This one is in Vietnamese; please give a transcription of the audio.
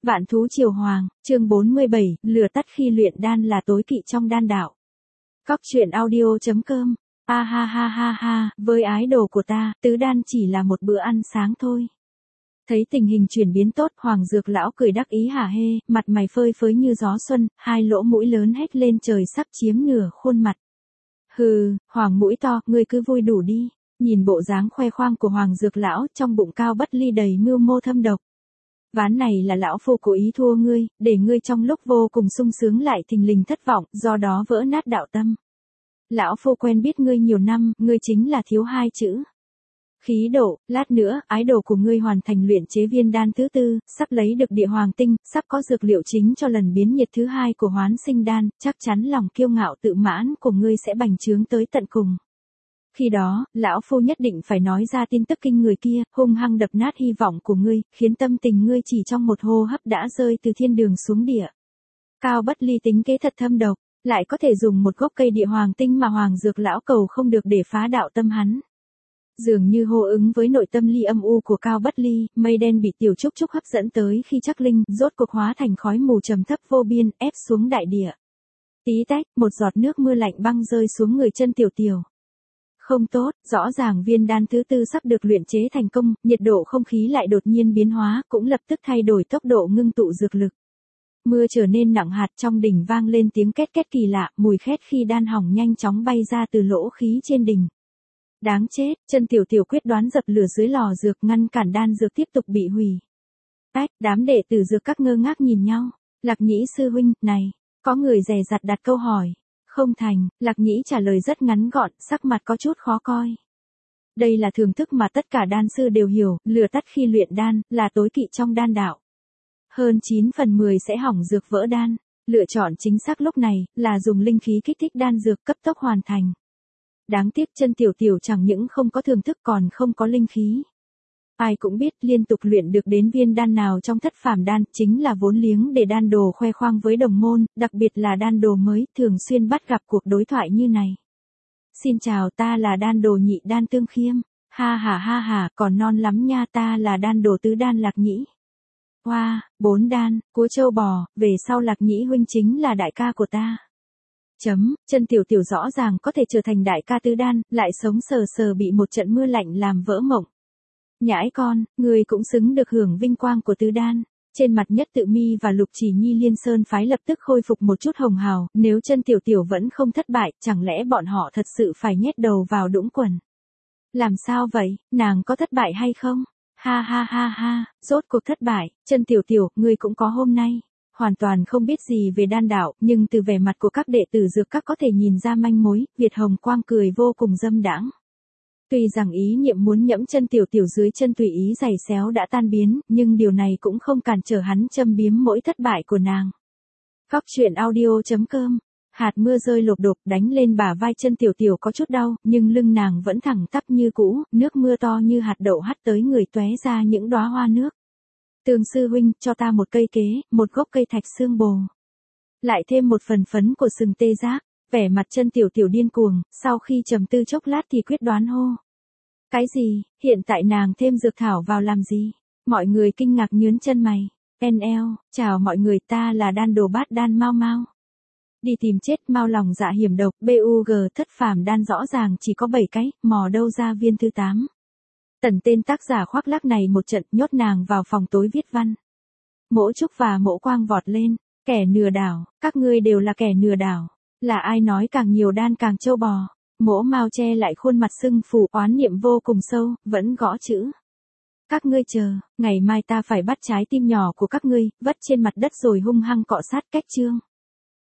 Vạn thú triều hoàng, chương 47, lửa tắt khi luyện đan là tối kỵ trong đan đạo. Cóc truyện audio.com. A ha ha ha ha, với ái đồ của ta, tứ đan chỉ là một bữa ăn sáng thôi. Thấy tình hình chuyển biến tốt, Hoàng Dược lão cười đắc ý hả hê, mặt mày phơi phới như gió xuân, hai lỗ mũi lớn hét lên trời sắp chiếm nửa khuôn mặt. Hừ, Hoàng mũi to, ngươi cứ vui đủ đi. Nhìn bộ dáng khoe khoang của Hoàng Dược lão, trong bụng Cao Bất Ly đầy mưu mô thâm độc. Ván này là lão phu cố ý thua ngươi, để ngươi trong lúc vô cùng sung sướng lại thình lình thất vọng, do đó vỡ nát đạo tâm. Lão phu quen biết ngươi nhiều năm, ngươi chính là thiếu hai chữ. Khí độ, lát nữa, ái đồ của ngươi hoàn thành luyện chế viên đan thứ tư, sắp lấy được địa hoàng tinh, sắp có dược liệu chính cho lần biến nhiệt thứ hai của hoán sinh đan, chắc chắn lòng kiêu ngạo tự mãn của ngươi sẽ bành trướng tới tận cùng. Khi đó, lão phu nhất định phải nói ra tin tức kinh người kia, hung hăng đập nát hy vọng của ngươi, khiến tâm tình ngươi chỉ trong một hô hấp đã rơi từ thiên đường xuống địa. Cao Bất Ly tính kế thật thâm độc, lại có thể dùng một gốc cây địa hoàng tinh mà Hoàng Dược lão cầu không được để phá đạo tâm hắn. Dường như hô ứng với nội tâm ly âm u của Cao Bất Ly, mây đen bị Tiểu Trúc Trúc hấp dẫn tới khi Trắc Linh rốt cuộc hóa thành khói mù trầm thấp vô biên, ép xuống đại địa. Tí tách, một giọt nước mưa lạnh băng rơi xuống người chân Tiểu Tiểu. Không tốt, rõ ràng viên đan thứ tư sắp được luyện chế thành công, nhiệt độ không khí lại đột nhiên biến hóa, cũng lập tức thay đổi tốc độ ngưng tụ dược lực. Mưa trở nên nặng hạt, trong đỉnh vang lên tiếng két két kỳ lạ, mùi khét khi đan hỏng nhanh chóng bay ra từ lỗ khí trên đỉnh. Đáng chết, chân Tiểu Tiểu quyết đoán dập lửa dưới lò dược, ngăn cản đan dược tiếp tục bị hủy. Ách, đám đệ tử dược các ngơ ngác nhìn nhau. Lạc Nhĩ sư huynh, này, có người dè dặt đặt câu hỏi. Không thành, Lạc Nhĩ trả lời rất ngắn gọn, sắc mặt có chút khó coi. Đây là thưởng thức mà tất cả đan sư đều hiểu, lửa tắt khi luyện đan, là tối kỵ trong đan đạo. Hơn 9 phần 10 sẽ hỏng dược vỡ đan. Lựa chọn chính xác lúc này, là dùng linh khí kích thích đan dược cấp tốc hoàn thành. Đáng tiếc chân Tiểu Tiểu chẳng những không có thưởng thức còn không có linh khí. Ai cũng biết liên tục luyện được đến viên đan nào trong thất phàm đan chính là vốn liếng để đan đồ khoe khoang với đồng môn, đặc biệt là đan đồ mới thường xuyên bắt gặp cuộc đối thoại như này. Xin chào, ta là đan đồ nhị đan Tương Khiêm. Ha ha, còn non lắm nha, ta là đan đồ tứ đan Lạc Nhĩ. Hoa, 4 đan, cua châu bò, về sau Lạc Nhĩ huynh chính là đại ca của ta. Chân Tiểu Tiểu rõ ràng có thể trở thành đại ca tứ đan, lại sống sờ sờ bị một trận mưa lạnh làm vỡ mộng. Nhãi con, người cũng xứng được hưởng vinh quang của tứ đan. Trên mặt Nhất Tự Mi và Lục Chỉ Nhi Liên Sơn phái lập tức khôi phục một chút hồng hào, nếu chân Tiểu Tiểu vẫn không thất bại, chẳng lẽ bọn họ thật sự phải nhét đầu vào đũng quần. Làm sao vậy, nàng có thất bại hay không? Ha ha, rốt cuộc thất bại, chân Tiểu Tiểu, ngươi cũng có hôm nay. Hoàn toàn không biết gì về đan đạo, nhưng từ vẻ mặt của các đệ tử dược các có thể nhìn ra manh mối, Việt Hồng Quang cười vô cùng dâm đãng. Tuy rằng ý niệm muốn nhẫm chân Tiểu Tiểu dưới chân tùy ý giày xéo đã tan biến, nhưng điều này cũng không cản trở hắn châm biếm mỗi thất bại của nàng. Cóc truyện audio.com. Hạt mưa rơi lộp đột đánh lên bả vai chân Tiểu Tiểu có chút đau, nhưng lưng nàng vẫn thẳng tắp như cũ, nước mưa to như hạt đậu hắt tới người tóe ra những đóa hoa nước. Tường sư huynh, cho ta một cây kế, một gốc cây thạch xương bồ. Lại thêm một phần phấn của sừng tê giác, vẻ mặt chân Tiểu Tiểu điên cuồng, sau khi trầm tư chốc lát thì quyết đoán hô. Cái gì, hiện tại nàng thêm dược thảo vào làm gì? Mọi người kinh ngạc nhướn chân mày. NL, chào mọi người, ta là đan đồ bát đan Mau Mau. Đi tìm chết, mau lòng dạ hiểm độc, BUG thất phàm đan rõ ràng chỉ có 7 cái, mò đâu ra viên thứ 8. Tần tên tác giả khoác lác này một trận, nhốt nàng vào phòng tối viết văn. Mỗ Trúc và Mỗ Quang vọt lên, kẻ lừa đảo, các ngươi đều là kẻ lừa đảo. Là ai nói càng nhiều đan càng trâu bò? Mỗ Mao che lại khuôn mặt sưng phù, oán niệm vô cùng sâu, vẫn gõ chữ. Các ngươi chờ, ngày mai ta phải bắt trái tim nhỏ của các ngươi, vất trên mặt đất rồi hung hăng cọ sát cách chương.